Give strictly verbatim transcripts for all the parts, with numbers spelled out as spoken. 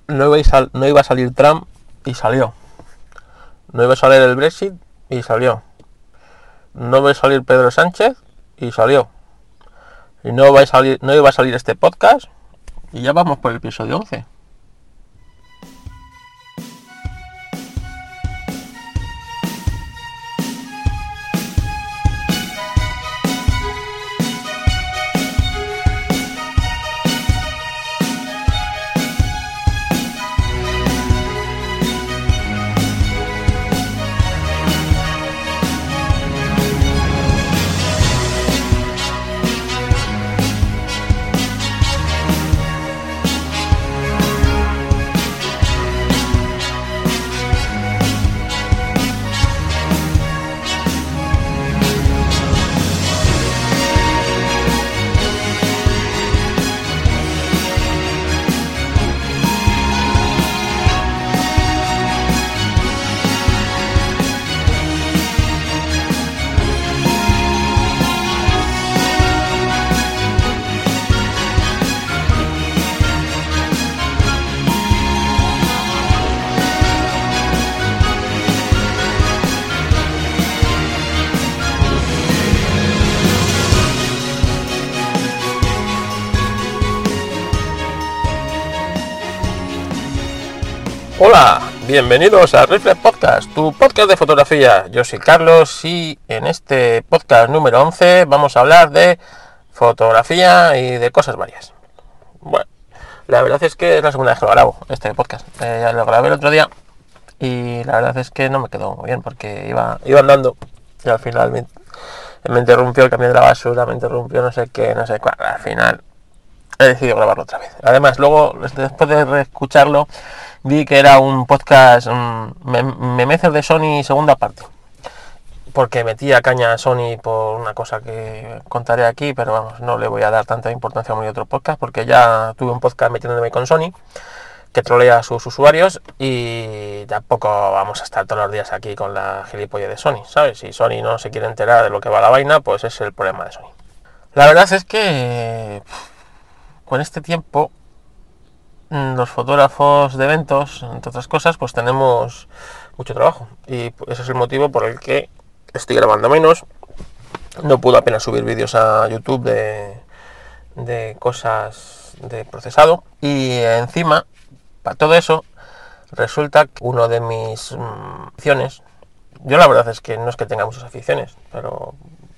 no iba, a sal, no iba a salir Trump y salió. No iba a salir el Brexit y salió. No iba a salir Pedro Sánchez y salió. Y no iba a salir, no iba a salir este podcast y ya vamos por el episodio once. Hola, bienvenidos a Reflex Podcast, tu podcast de fotografía. Yo soy Carlos y en este podcast número once vamos a hablar de fotografía y de cosas varias. Bueno, la verdad es que es la segunda vez que lo grabo, este podcast. Eh, ya lo grabé el otro día y la verdad es que no me quedó muy bien porque iba, iba andando y al final me, me interrumpió el camión de la basura, me interrumpió no sé qué, no sé cuál. Al final he decidido grabarlo otra vez. Además, luego, después de reescucharlo, vi que era un podcast um, memecer de Sony segunda parte. Porque metía caña a Sony por una cosa que contaré aquí, pero vamos, no le voy a dar tanta importancia a mi otro podcast, porque ya tuve un podcast metiéndome con Sony, que trolea a sus usuarios, y tampoco vamos a estar todos los días aquí con la gilipollez de Sony, ¿sabes? Si Sony no se quiere enterar de lo que va la vaina, pues es el problema de Sony. La verdad es que con este tiempo los fotógrafos de eventos, entre otras cosas, pues tenemos mucho trabajo y ese es el motivo por el que estoy grabando menos. No puedo apenas subir vídeos a YouTube de, de cosas de procesado y encima, para todo eso, resulta que uno de mis mmm, aficiones, yo la verdad es que no es que tenga muchas aficiones, pero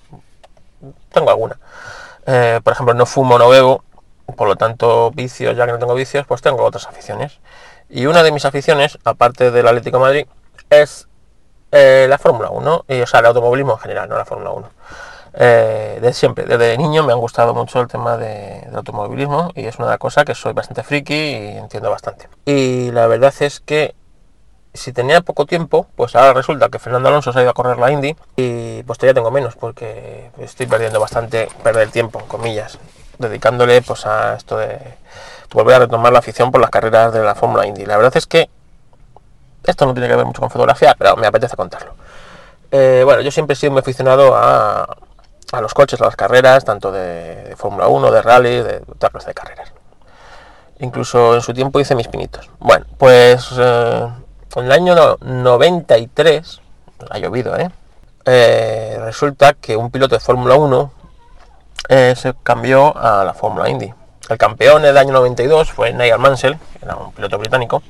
tengo alguna. Eh, por ejemplo, no fumo, no bebo. Por lo tanto, vicios, ya que no tengo vicios, pues tengo otras aficiones. Y una de mis aficiones, aparte del Atlético de Madrid, es eh, la Fórmula uno, y, o sea, el automovilismo en general, no la Fórmula uno. Eh, de siempre, desde niño me han gustado mucho el tema de, del automovilismo y es una cosa que soy bastante friki y entiendo bastante. Y la verdad es que si tenía poco tiempo, pues ahora resulta que Fernando Alonso se ha ido a correr la Indy y pues todavía tengo menos porque estoy perdiendo bastante, perder tiempo, en comillas, dedicándole pues a esto de volver a retomar la afición por las carreras de la Fórmula Indy. La verdad es que esto no tiene que ver mucho con fotografía, pero me apetece contarlo. Eh, bueno, yo siempre he sido muy aficionado a, a los coches, a las carreras, tanto de, de Fórmula uno, de rally, de toda clase de carreras. Incluso en su tiempo hice mis pinitos. Bueno, pues eh, en el año noventa y tres, ha llovido, ¿eh? Eh, resulta que un piloto de Fórmula uno Eh, se cambió a la Fórmula Indy. El campeón del año noventa y dos fue Nigel Mansell, que era un piloto británico,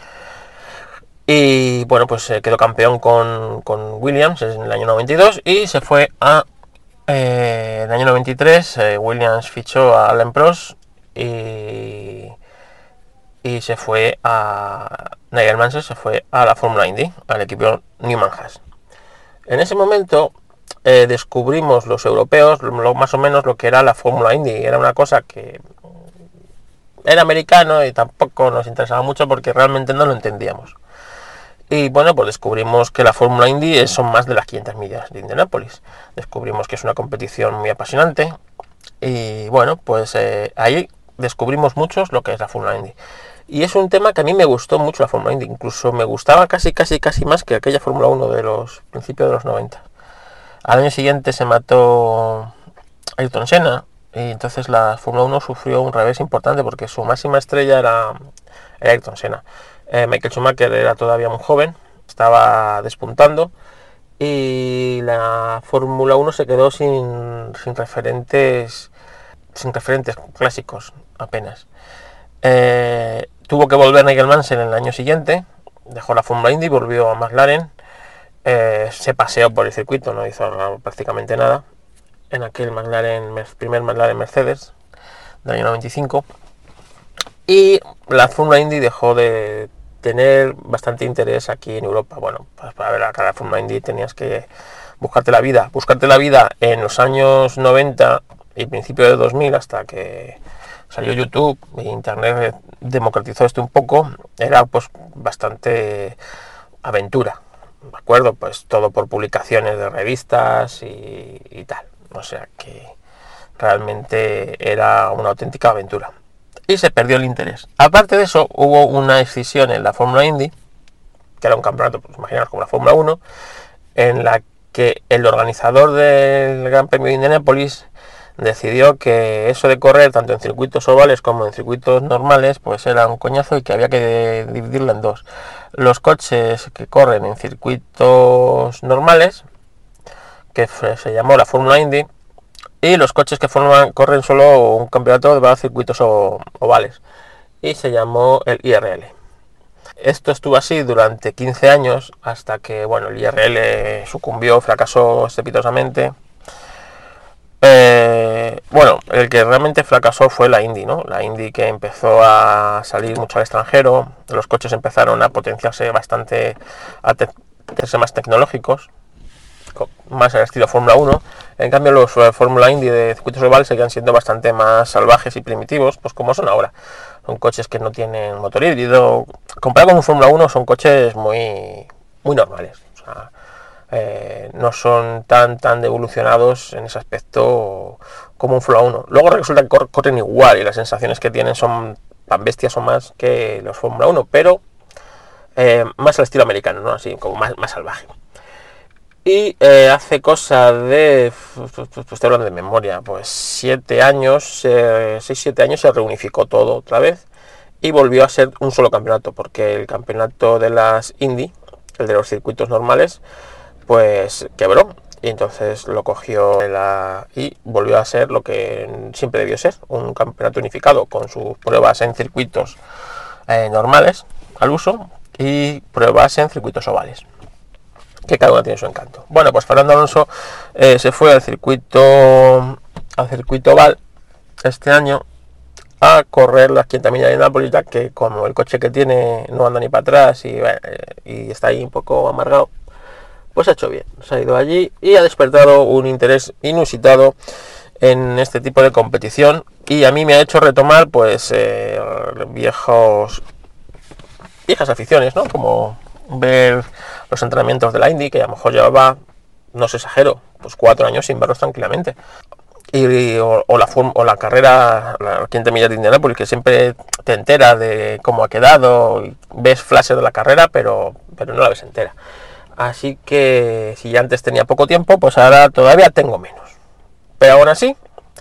y bueno, pues eh, quedó campeón con, con Williams en el año noventa y dos y se fue a eh, en el año noventa y tres eh, Williams fichó a Alain Prost y, y se fue a Nigel Mansell se fue a la Fórmula Indy, al equipo Newman Haas. En ese momento Eh, descubrimos los europeos lo, más o menos lo que era la Fórmula Indy. Era una cosa que era americano y tampoco nos interesaba mucho porque realmente no lo entendíamos. Y bueno, pues descubrimos que la Fórmula Indy son más de las quinientas millas de Indianápolis. Descubrimos que es una competición muy apasionante y bueno, pues eh, ahí descubrimos muchos lo que es la Fórmula Indy. Y es un tema que a mí me gustó mucho la Fórmula Indy. Incluso me gustaba casi, casi, casi más que aquella Fórmula uno de los principios de los noventa. Al año siguiente se mató Ayrton Senna y entonces la Fórmula uno sufrió un revés importante porque su máxima estrella era, Ayrton Senna. Eh, Michael Schumacher era todavía muy joven, estaba despuntando, y la Fórmula uno se quedó sin, sin referentes sin referentes clásicos apenas. Eh, tuvo que volver Nigel Mansell en el año siguiente, dejó la Fórmula Indy, volvió a McLaren, eh, se paseó por el circuito, no hizo prácticamente nada en aquel McLaren, primer McLaren Mercedes del año noventa y cinco, y la Fórmula Indy dejó de tener bastante interés aquí en Europa. Bueno, pues para ver a cada Fórmula Indy tenías que buscarte la vida, buscarte la vida en los años noventa y principio de dos mil, hasta que salió YouTube e Internet democratizó esto un poco. Era pues bastante aventura, ¿de acuerdo? Pues todo por publicaciones de revistas y, y tal, o sea que realmente era una auténtica aventura y se perdió el interés. Aparte de eso, hubo una escisión en la Fórmula Indy, que era un campeonato, pues imaginaos, como la Fórmula uno, en la que el organizador del Gran Premio de Indianápolis decidió que eso de correr tanto en circuitos ovales como en circuitos normales pues era un coñazo y que había que dividirlo en dos: los coches que corren en circuitos normales, que se llamó la Fórmula Indy, y los coches que forman, corren solo un campeonato de varios circuitos ovales, y se llamó el I R L. Esto estuvo así durante quince años, hasta que bueno, el I R L sucumbió, fracasó estrepitosamente. Eh, bueno, el que realmente fracasó fue la Indy, ¿no? La Indy, que empezó a salir mucho al extranjero, los coches empezaron a potenciarse bastante, a hacerse más tecnológicos, más al estilo Fórmula uno. En cambio, los uh, Fórmula Indy de circuitos ovales seguían siendo bastante más salvajes y primitivos, pues como son ahora. Son coches que no tienen motor híbrido. Comparado con un Fórmula uno, son coches muy, muy normales. O sea, eh, no son tan tan evolucionados en ese aspecto como un Fórmula uno. Luego resulta que cor corren igual y las sensaciones que tienen son tan bestias o más que los Fórmula uno, pero eh, más al estilo americano, ¿no? Así como más, más salvaje. Y eh, hace cosa de, pues estoy hablando de memoria, pues siete años, eh, seis siete años se reunificó todo otra vez y volvió a ser un solo campeonato, porque el campeonato de las Indy, el de los circuitos normales, pues quebró, y entonces lo cogió la, y volvió a ser lo que siempre debió ser, un campeonato unificado con sus pruebas en circuitos eh, normales al uso y pruebas en circuitos ovales, que cada uno tiene su encanto. Bueno, pues Fernando Alonso eh, se fue al circuito al circuito oval este año a correr las quinientas millas de Nápoles, ya que como el coche que tiene no anda ni para atrás y, eh, y está ahí un poco amargado, pues ha hecho bien, se ha ido allí y ha despertado un interés inusitado en este tipo de competición, y a mí me ha hecho retomar pues eh, viejos viejas aficiones, ¿no? Como ver los entrenamientos de la Indy, que a lo mejor llevaba, no se exagero, pues cuatro años sin verlos tranquilamente, y o, o, la, o la carrera, la quinientas millas de Indianápolis, que siempre te enteras de cómo ha quedado, y ves flashes de la carrera, pero, pero no la ves entera. Así que si ya antes tenía poco tiempo, pues ahora todavía tengo menos, pero aún así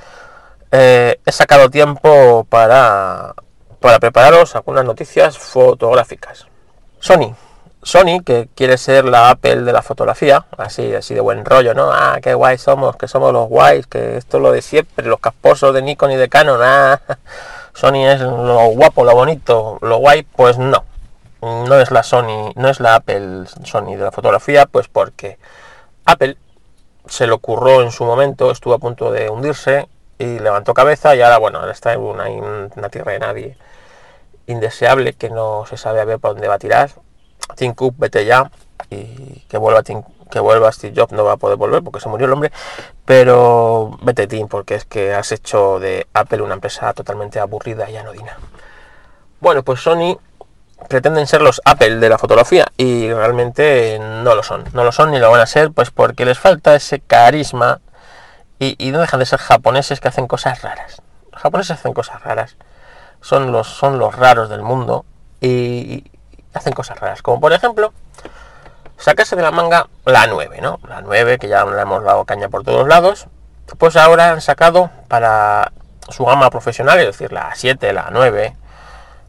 eh, he sacado tiempo para, para prepararos algunas noticias fotográficas. Sony Sony, que quiere ser la Apple de la fotografía, así, así de buen rollo, ¿no? Ah, qué guay somos, que somos los guays, que esto es lo de siempre, los casposos de Nikon y de Canon, ah, Sony es lo guapo, lo bonito, lo guay. Pues no, no es la Sony, no es la Apple Sony de la fotografía, pues porque Apple se le ocurrió en su momento, estuvo a punto de hundirse y levantó cabeza, y ahora, bueno, ahora está en una, una tierra de nadie indeseable, que no se sabe a ver por dónde va a tirar. Tim Cook, vete ya, y que vuelva Tim, que vuelva Steve Jobs, no va a poder volver porque se murió el hombre, pero vete Tim, porque es que has hecho de Apple una empresa totalmente aburrida y anodina. Bueno, pues Sony pretenden ser los Apple de la fotografía y realmente no lo son, no lo son ni lo van a ser, pues porque les falta ese carisma y, y no dejan de ser japoneses que hacen cosas raras. Los japoneses hacen cosas raras, son los, son los raros del mundo y hacen cosas raras, como por ejemplo sacarse de la manga la nueve, ¿no? La nueve, que ya le hemos dado caña por todos lados, pues ahora han sacado para su gama profesional, es decir, la siete, la nueve,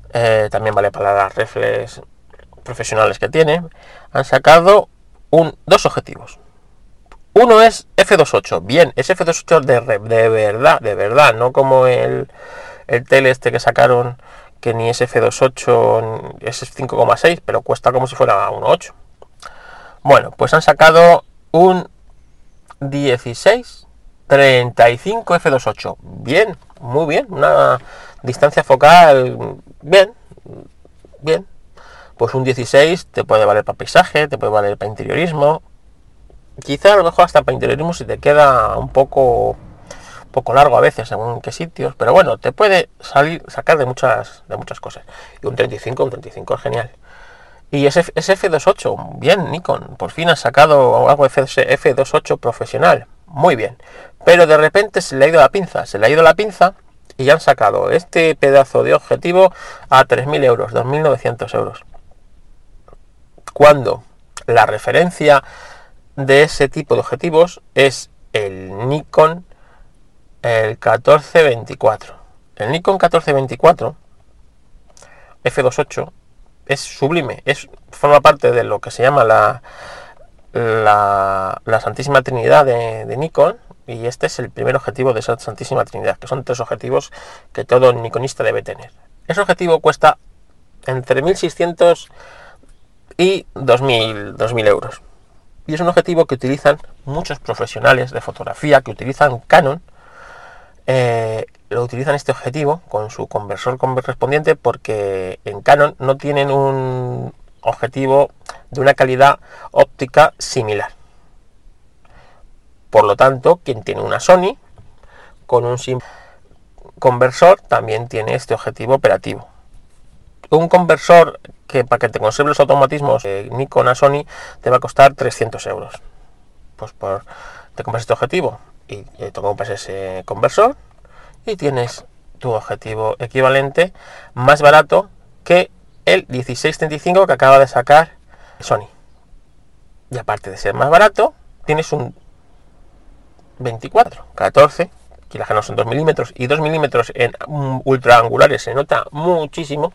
eh, también vale para las reflex profesionales que tiene. Han sacado un, dos objetivos. Uno es efe dos punto ocho, bien, es efe dos punto ocho de, de verdad, de verdad, no como el, el tele este que sacaron, que ni es efe dos punto ocho, es cinco coma seis, pero cuesta como si fuera uno punto ocho. Bueno, pues han sacado un dieciséis treinta y cinco efe dos punto ocho, bien, muy bien, una distancia focal, bien, bien. Pues un dieciséis te puede valer para paisaje, te puede valer para interiorismo, quizá a lo mejor hasta para interiorismo si te queda un poco, un poco largo a veces según qué sitios, pero bueno, te puede salir, sacar de muchas, de muchas cosas. Y un treinta y cinco, un treinta y cinco es genial. Y ese, ese efe dos punto ocho, bien, Nikon, por fin ha sacado algo de efe dos punto ocho profesional, muy bien. Pero de repente se le ha ido la pinza, se le ha ido la pinza y han sacado este pedazo de objetivo a tres mil euros, dos mil novecientos euros. Cuando la referencia de ese tipo de objetivos es el Nikon el catorce veinticuatro. El Nikon catorce veinticuatro efe dos punto ocho es sublime, es, forma parte de lo que se llama la, la, la Santísima Trinidad de, de Nikon, y este es el primer objetivo de esa Santísima Trinidad, que son tres objetivos que todo nikonista debe tener. Ese objetivo cuesta entre mil seiscientos y dos mil euros. Y es un objetivo que utilizan muchos profesionales de fotografía, que utilizan Canon, eh, lo utilizan este objetivo con su conversor correspondiente, porque en Canon no tienen un objetivo de una calidad óptica similar. Por lo tanto, quien tiene una Sony con un simple conversor también tiene este objetivo operativo. Un conversor que para que te conserve los automatismos de Nikon a Sony te va a costar trescientos euros. Pues por, te compras este objetivo y te compras ese conversor y tienes tu objetivo equivalente más barato que el dieciséis treinta y cinco que acaba de sacar Sony. Y aparte de ser más barato, tienes un veinticuatro, catorce, aquí las no son dos milímetros, y dos milímetros en ultra angulares se nota muchísimo.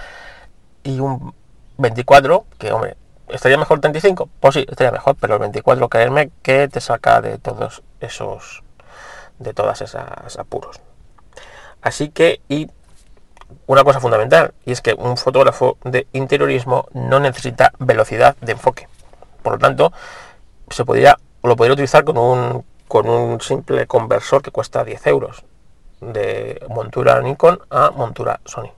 Y un veinticuatro, que hombre, ¿estaría mejor el treinta y cinco? Pues sí, estaría mejor, pero el veinticuatro, creerme que te saca de todos esos, de todas esas apuros. Así que, y una cosa fundamental, y es que un fotógrafo de interiorismo no necesita velocidad de enfoque. Por lo tanto, se podría, lo podría utilizar con un, con un simple conversor que cuesta diez euros, de montura Nikon a montura Sony.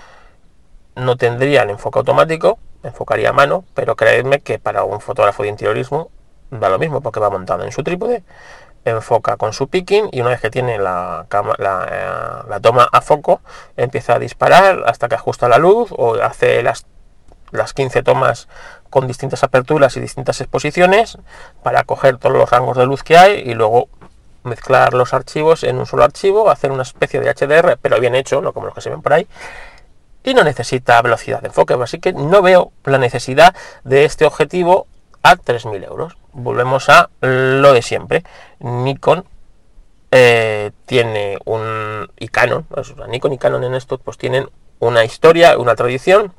No tendría el enfoque automático, enfocaría a mano, pero creedme que para un fotógrafo de interiorismo da lo mismo, porque va montado en su trípode, enfoca con su picking y una vez que tiene la, la, la toma a foco, empieza a disparar hasta que ajusta la luz o hace las, las quince tomas con distintas aperturas y distintas exposiciones para coger todos los rangos de luz que hay y luego mezclar los archivos en un solo archivo, hacer una especie de hache de erre, pero bien hecho, no como los que se ven por ahí. Y no necesita velocidad de enfoque, así que no veo la necesidad de este objetivo a tres mil euros. Volvemos a lo de siempre. Nikon eh, tiene un... y Canon, pues, Nikon y Canon en esto pues tienen una historia, una tradición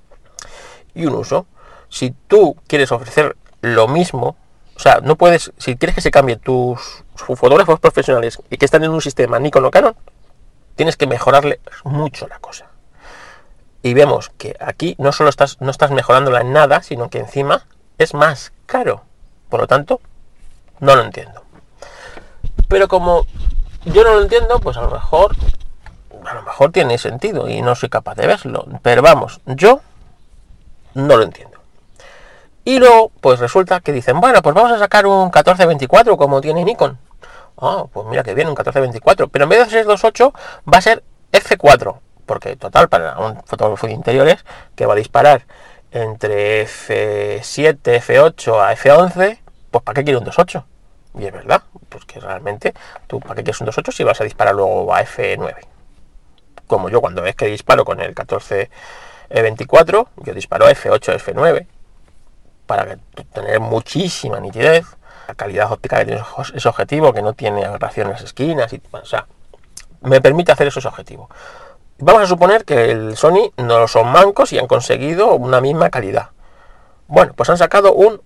y un uso. Si tú quieres ofrecer lo mismo, o sea, no puedes, si quieres que se cambie tus fotógrafos profesionales y que están en un sistema Nikon o Canon, tienes que mejorarle mucho la cosa. Y vemos que aquí no solo estás, no estás mejorándola en nada, sino que encima es más caro. Por lo tanto, no lo entiendo. Pero como yo no lo entiendo, pues a lo mejor, a lo mejor tiene sentido y no soy capaz de verlo. Pero vamos, yo no lo entiendo. Y luego, pues resulta que dicen, bueno, pues vamos a sacar un catorce veinticuatro como tiene Nikon. Ah, pues mira que bien, un catorce veinticuatro. Pero en vez de ser dos punto ocho, va a ser efe cuatro. Porque total, para un fotógrafo de interiores que va a disparar entre efe siete, efe ocho a efe once, pues ¿para qué quiere un dos punto ocho? Y es verdad, pues que realmente tú ¿para qué quieres un dos punto ocho si vas a disparar luego a efe nueve? Como yo cuando ves que disparo con el catorce veinticuatro, yo disparo a efe ocho, efe nueve, para tener muchísima nitidez, la calidad óptica que tiene ese objetivo, que no tiene aberración en las esquinas, y, o sea, me permite hacer esos objetivos. Vamos a suponer que el Sony no son mancos y han conseguido una misma calidad. Bueno, pues han sacado un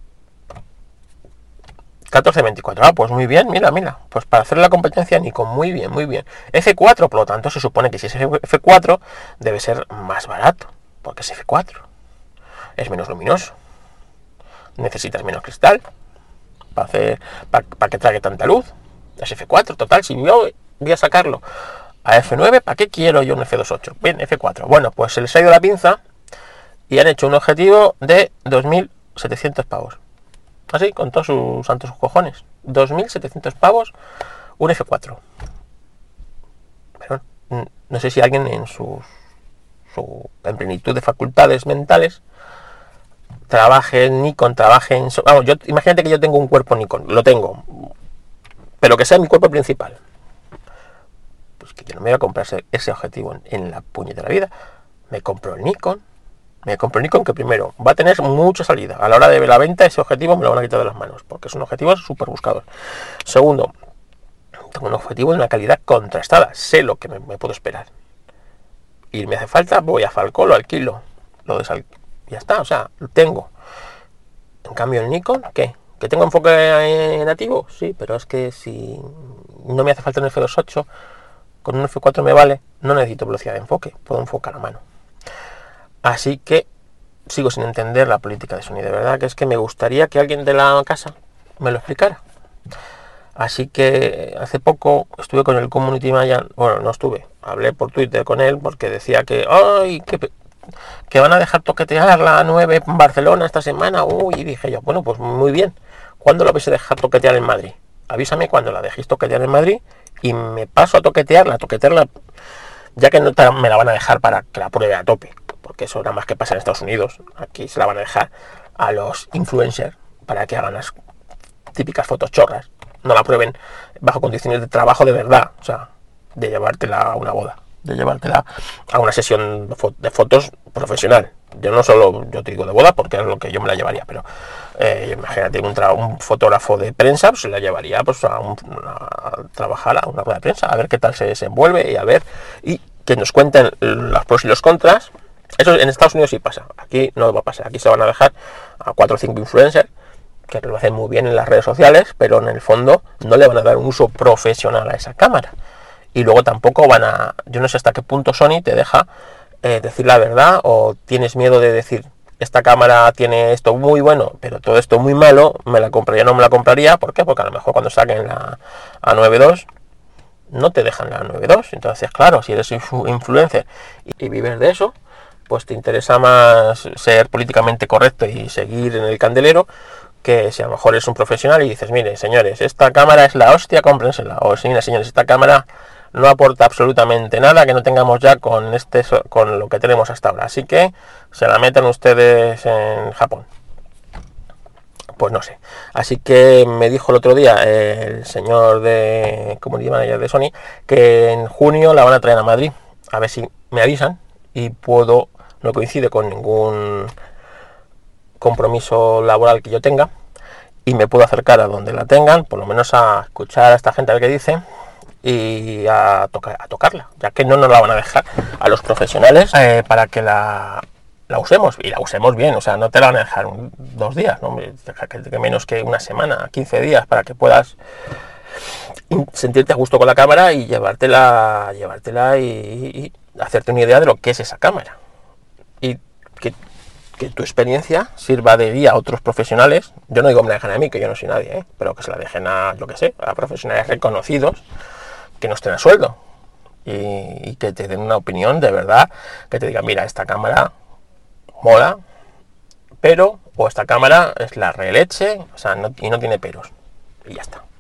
catorce veinticuatro. Ah, pues muy bien, mira, mira. Pues para hacer la competencia Nikon, muy bien, muy bien. F cuatro, por lo tanto, se supone que si es F cuatro debe ser más barato, porque es F cuatro. Es menos luminoso. Necesitas menos cristal para hacer para, para que trague tanta luz. Es F cuatro, total. Si yo voy a sacarlo a F nueve, ¿para qué quiero yo un F dos punto ocho? Bien, F cuatro. Bueno, pues se les ha ido la pinza y han hecho un objetivo de dos mil setecientos pavos. Así, con todos sus santos cojones. dos mil setecientos pavos, un F cuatro. Pero no sé si alguien en su, su en plenitud de facultades mentales trabaje en Nikon, trabaje en... Vamos, yo, imagínate que yo tengo un cuerpo Nikon, lo tengo, pero que sea mi cuerpo principal. Pues que yo no me voy a comprar ese, ese objetivo en, en la puñetera vida. Me compro el Nikon. Me compro el Nikon, que primero va a tener mucha salida. A la hora de la venta, ese objetivo me lo van a quitar de las manos, porque es un objetivo súper buscado. Segundo, tengo un objetivo de una calidad contrastada. Sé lo que me, me puedo esperar. Y me hace falta, voy a Falcó, lo alquilo. Lo desal... Ya está, o sea, lo tengo. En cambio, el Nikon, ¿qué? ¿Que tengo enfoque nativo? Sí, pero es que si no me hace falta un F dos punto ocho, con un F cuatro me vale. No necesito velocidad de enfoque, puedo enfocar a mano. Así que sigo sin entender la política de Sony. De verdad que es que me gustaría que alguien de la casa me lo explicara. Así que hace poco estuve con el community manager. Bueno, no estuve. Hablé por Twitter con él porque decía que ¡ay! Que, que van a dejar toquetear la nueve en Barcelona esta semana. Uy, y dije yo, bueno, pues muy bien. ¿Cuándo la vais a dejar toquetear en Madrid? Avísame cuando la dejéis toquetear en Madrid y me paso a toquetearla, a toquetearla, ya que no me la van a dejar para que la pruebe a tope. Porque eso nada más que pasa en Estados Unidos. Aquí se la van a dejar a los influencers para que hagan las típicas fotos chorras. No la prueben bajo condiciones de trabajo de verdad. O sea, de llevártela a una boda, de llevártela a una sesión de fotos profesional. Yo no solo, yo te digo de boda porque es lo que yo me la llevaría, pero eh, imagínate un, un fotógrafo de prensa, pues se la llevaría pues a, un, a trabajar a una rueda de prensa, a ver qué tal se desenvuelve y a ver, y que nos cuenten los pros y los contras. Eso en Estados Unidos sí pasa, aquí no va a pasar, aquí se van a dejar a cuatro o cinco influencers que lo hacen muy bien en las redes sociales, pero en el fondo no le van a dar un uso profesional a esa cámara. Y luego tampoco van a, yo no sé hasta qué punto Sony te deja eh, decir la verdad, o tienes miedo de decir, esta cámara tiene esto muy bueno, pero todo esto muy malo, me la compraría o no me la compraría. ¿Por qué? Porque a lo mejor cuando saquen la A nueve dos no te dejan la A nueve dos, entonces claro, si eres influencer y, y vives de eso, pues te interesa más ser políticamente correcto y seguir en el candelero, que si a lo mejor eres un profesional y dices, mire, señores, esta cámara es la hostia, cómprensela. O sí, señores, esta cámara no aporta absolutamente nada que no tengamos ya con este con lo que tenemos hasta ahora. Así que se la meten ustedes en Japón. Pues no sé. Así que me dijo el otro día el señor de Community Manager de Sony que en junio la van a traer a Madrid. A ver si me avisan y puedo... No coincide con ningún compromiso laboral que yo tenga y me puedo acercar a donde la tengan, por lo menos a escuchar a esta gente a ver qué dice y a, tocar, a tocarla, ya que no nos la van a dejar a los profesionales eh, para que la, la usemos y la usemos bien. O sea, no te la van a dejar un, dos días, ¿no? que, que menos que una semana, quince días, para que puedas sentirte a gusto con la cámara y llevártela, llevártela y, y hacerte una idea de lo que es esa cámara. Y que, que tu experiencia sirva de guía a otros profesionales. Yo no digo me la dejen a mí, que yo no soy nadie, ¿eh? Pero que se la dejen a, yo que sé, a profesionales reconocidos que no estén a sueldo y, y que te den una opinión de verdad, que te digan, mira, esta cámara mola, pero, o esta cámara es la releche, o sea, no, y no tiene peros, y ya está.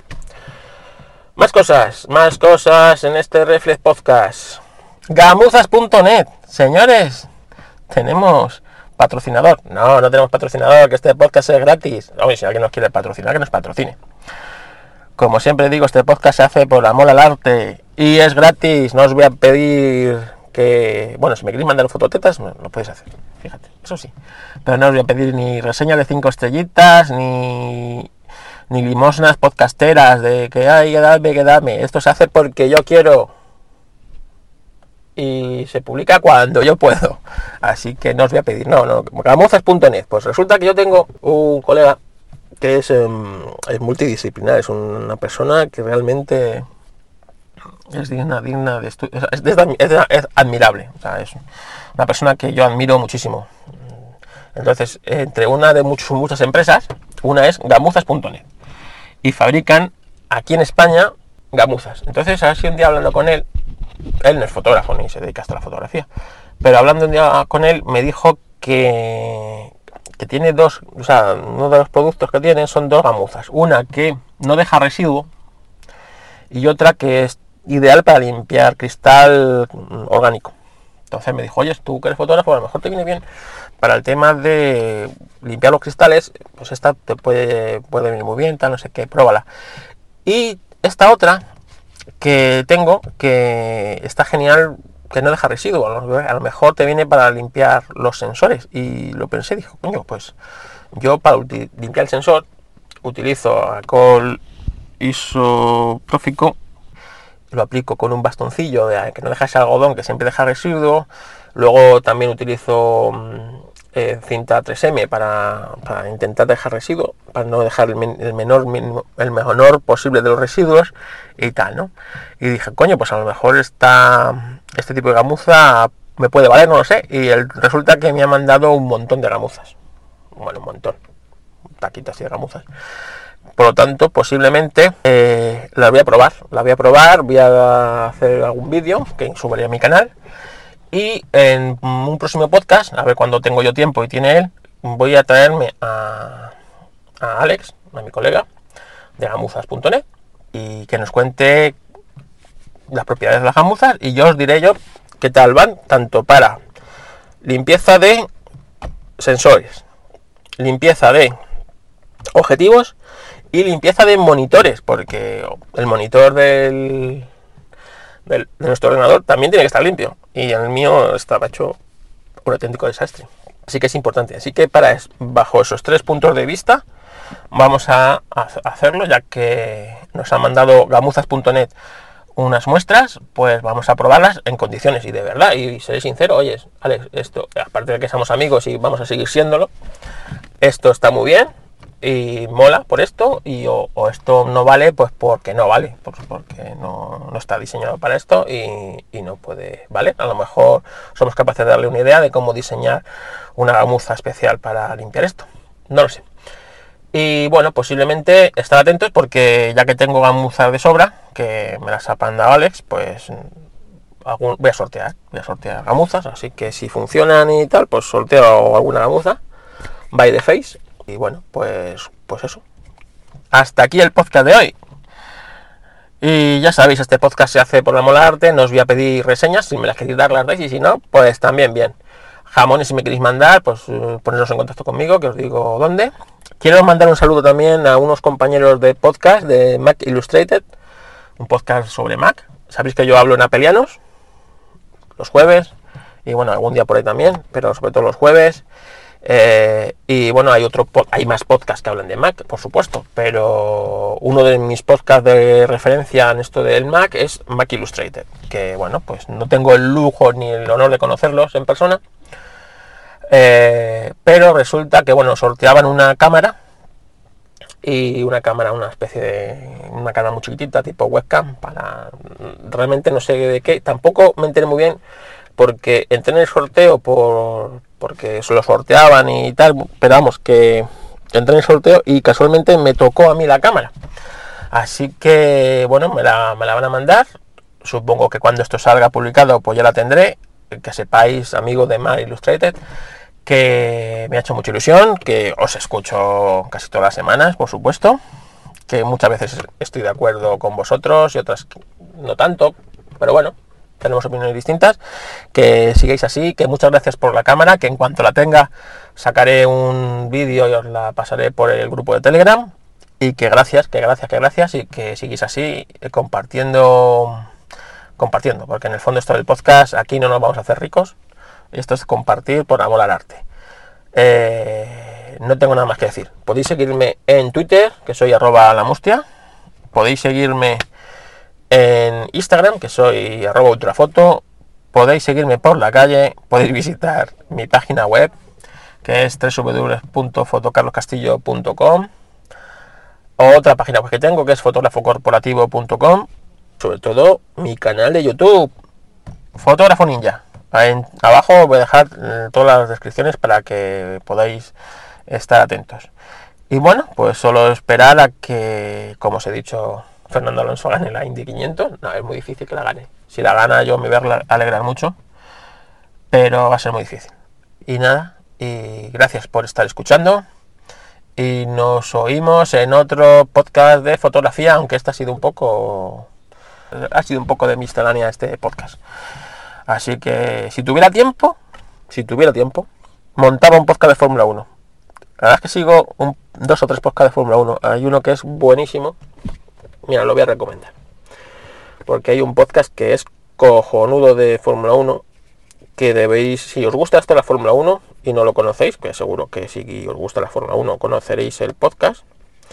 Más cosas, más cosas en este Reflex Podcast. Gamuzas punto net, señores. Tenemos patrocinador. No, no tenemos patrocinador, que este podcast es gratis. Oye, si alguien nos quiere patrocinar, que nos patrocine. Como siempre digo, este podcast se hace por amor al arte y es gratis. No os voy a pedir que... Bueno, si me queréis mandar fototetas, lo podéis hacer. Fíjate, eso sí. Pero no os voy a pedir ni reseña de cinco estrellitas, ni... ni limosnas podcasteras de que, ay, que dame, que dame. Esto se hace porque yo quiero... y se publica cuando yo puedo. Así que no os voy a pedir, no, no, gamuzas punto net. Pues resulta que yo tengo un colega que es, um, es multidisciplinar, es una persona que realmente es digna, digna de estudio, es, es, es, es admirable, o sea, es una persona que yo admiro muchísimo. Entonces, entre una de muchos, muchas empresas, una es gamuzas punto net y fabrican aquí en España gamuzas. Entonces, así un día hablando con él, él no es fotógrafo ni se dedica hasta la fotografía, pero hablando un día con él me dijo que, que tiene dos, o sea, uno de los productos que tienen son dos gamuzas, una que no deja residuo y otra que es ideal para limpiar cristal orgánico. Entonces me dijo, oye, tú que eres fotógrafo, a lo mejor te viene bien para el tema de limpiar los cristales, pues esta te puede, puede venir muy bien, tal, no sé qué, pruébala. Y esta otra que tengo, que está genial, que no deja residuo, a lo mejor te viene para limpiar los sensores. Y lo pensé, dijo, coño, pues yo para limpiar el sensor utilizo alcohol isoprófico, lo aplico con un bastoncillo de que no deja ese algodón que siempre deja residuo. Luego también utilizo eh, cinta tres eme para, para intentar dejar residuo, para no dejar el, men el menor mínimo, el menor posible de los residuos y tal, ¿no? Y dije, coño, pues a lo mejor esta, este tipo de gamuza me puede valer, no lo sé. Y el, resulta que me ha mandado un montón de gamuzas. Bueno, un montón. Un taquito así de gamuzas. Por lo tanto, posiblemente eh, la voy a probar, la voy a probar, voy a hacer algún vídeo que subiré a mi canal y en un próximo podcast, a ver cuando tengo yo tiempo y tiene él, voy a traerme a, a Alex, a mi colega de gamuzas punto net y que nos cuente las propiedades de las gamuzas y yo os diré yo qué tal van, tanto para limpieza de sensores, limpieza de objetivos y limpieza de monitores, porque el monitor del, del, de nuestro ordenador también tiene que estar limpio y el mío estaba hecho un auténtico desastre, así que es importante. Así que para bajo esos tres puntos de vista vamos a, a hacerlo, ya que nos ha mandado gamuzas punto net unas muestras, pues vamos a probarlas en condiciones y de verdad, y seré sincero, oye, Alex, esto, aparte de que somos amigos y vamos a seguir siéndolo, esto está muy bien y mola por esto, y o, o esto no vale pues porque no vale, pues porque no, no está diseñado para esto y, y no puede valer. A lo mejor somos capaces de darle una idea de cómo diseñar una gamuza especial para limpiar esto, no lo sé. Y bueno, posiblemente estar atentos porque ya que tengo gamuzas de sobra, que me las ha mandado Alex, pues algún, voy a sortear, voy a sortear gamuzas, así que si funcionan y tal, pues sorteo alguna gamuza by the face. Y bueno, pues, pues eso. Hasta aquí el podcast de hoy. Y ya sabéis, este podcast se hace por amor al arte. No os voy a pedir reseñas, si me las queréis dar las dais, y si no, pues también bien. Jamones, si me queréis mandar, pues poneros en contacto conmigo, que os digo dónde. Quiero mandar un saludo también a unos compañeros de podcast de Mac Illustrated, un podcast sobre Mac. Sabéis que yo hablo en apelianos los jueves, y bueno, algún día por ahí también, pero sobre todo los jueves. Eh, y bueno, hay otro hay más podcasts que hablan de Mac, por supuesto, pero uno de mis podcasts de referencia en esto del Mac es Mac Illustrated, que bueno, pues no tengo el lujo ni el honor de conocerlos en persona, eh, pero resulta que bueno, sorteaban una cámara y una cámara, una especie de una cámara muy chiquitita tipo webcam, para realmente no sé de qué, tampoco me enteré muy bien porque entré en el sorteo por porque se lo sorteaban y tal, pero vamos, que entré en el sorteo y casualmente me tocó a mí la cámara. Así que, bueno, me la, me la van a mandar. Supongo que cuando esto salga publicado, pues ya la tendré. Que sepáis, amigos de Mac Illustrated, que me ha hecho mucha ilusión, que os escucho casi todas las semanas, por supuesto, que muchas veces estoy de acuerdo con vosotros y otras no tanto, pero bueno, tenemos opiniones distintas, que sigáis así, que muchas gracias por la cámara, que en cuanto la tenga sacaré un vídeo y os la pasaré por el grupo de Telegram, y que gracias, que gracias, que gracias, y que sigáis así compartiendo, compartiendo, porque en el fondo esto del podcast, aquí no nos vamos a hacer ricos, esto es compartir por amor al arte. Eh, no tengo nada más que decir. Podéis seguirme en Twitter, que soy arroba la mustia, podéis seguirme en Instagram, que soy arroba ultrafoto, podéis seguirme por la calle, podéis visitar mi página web, que es doble u doble u doble u punto fotocarloscastillo punto com, o otra página web que tengo, que es fotógrafo corporativo punto com, sobre todo mi canal de YouTube, Fotógrafo Ninja. En, abajo voy a dejar eh, todas las descripciones para que podáis estar atentos. Y bueno, pues solo esperar a que, como os he dicho, Fernando Alonso gane la Indy quinientos. No, es muy difícil que la gane. Si la gana yo me voy a alegrar mucho, pero va a ser muy difícil. Y nada, y gracias por estar escuchando. Y nos oímos en otro podcast de fotografía, aunque este ha sido un poco... Ha sido un poco de miscelánea este podcast. Así que si tuviera tiempo, si tuviera tiempo, montaba un podcast de Fórmula uno. La verdad es que sigo un, dos o tres podcasts de Fórmula uno. Hay uno que es buenísimo. Mira, lo voy a recomendar. Porque hay un podcast que es cojonudo de Fórmula uno. Que debéis, si os gusta esto de la Fórmula uno y no lo conocéis, que seguro que si os gusta la Fórmula uno conoceréis el podcast.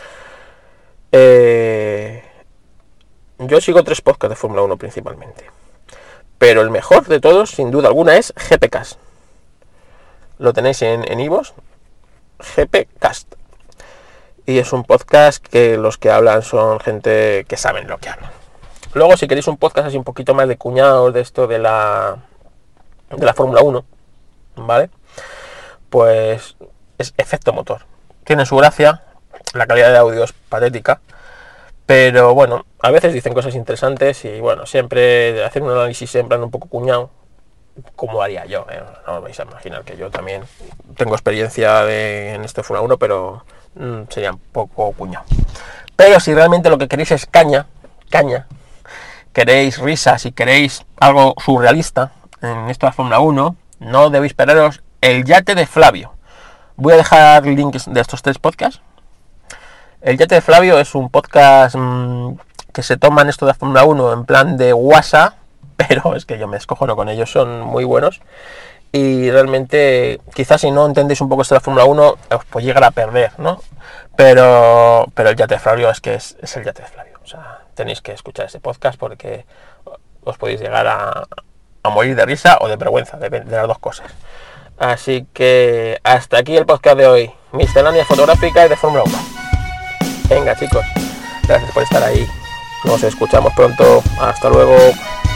Eh, yo sigo tres podcasts de Fórmula uno principalmente. Pero el mejor de todos, sin duda alguna, es G P Cast. Lo tenéis en, en iVoox, G P Cast. Y es un podcast que los que hablan son gente que saben lo que hablan. Luego, si queréis un podcast así un poquito más de cuñados de esto de la de la Fórmula uno, ¿vale? Pues es Efecto Motor. Tiene su gracia, la calidad de audio es patética. Pero bueno, a veces dicen cosas interesantes y bueno, siempre hacer un análisis en plan un poco cuñado, como haría yo, ¿eh? No os vais a imaginar que yo también tengo experiencia de, en este Fórmula uno, pero mmm, sería un poco cuñado. Pero si realmente lo que queréis es caña, caña, queréis risas y queréis algo surrealista en esto de la Fórmula uno, no debéis perderos El Yate de Flavio. Voy a dejar links de estos tres podcasts. El Yate de Flavio es un podcast mmm, que se toman esto de la Fórmula uno en plan de WhatsApp, pero es que yo me descojono con ellos, son muy buenos. Y realmente, quizás si no entendéis un poco esto de la Fórmula uno, os puede llegar a perder, ¿no? Pero, pero el Yate de Flavio es que es, es el Yate de Flavio. O sea, tenéis que escuchar ese podcast porque os podéis llegar a, a morir de risa o de vergüenza, de, de las dos cosas. Así que hasta aquí el podcast de hoy. Miscelánea fotográfica y de Fórmula uno. Venga chicos, gracias por estar ahí. Nos escuchamos pronto. Hasta luego.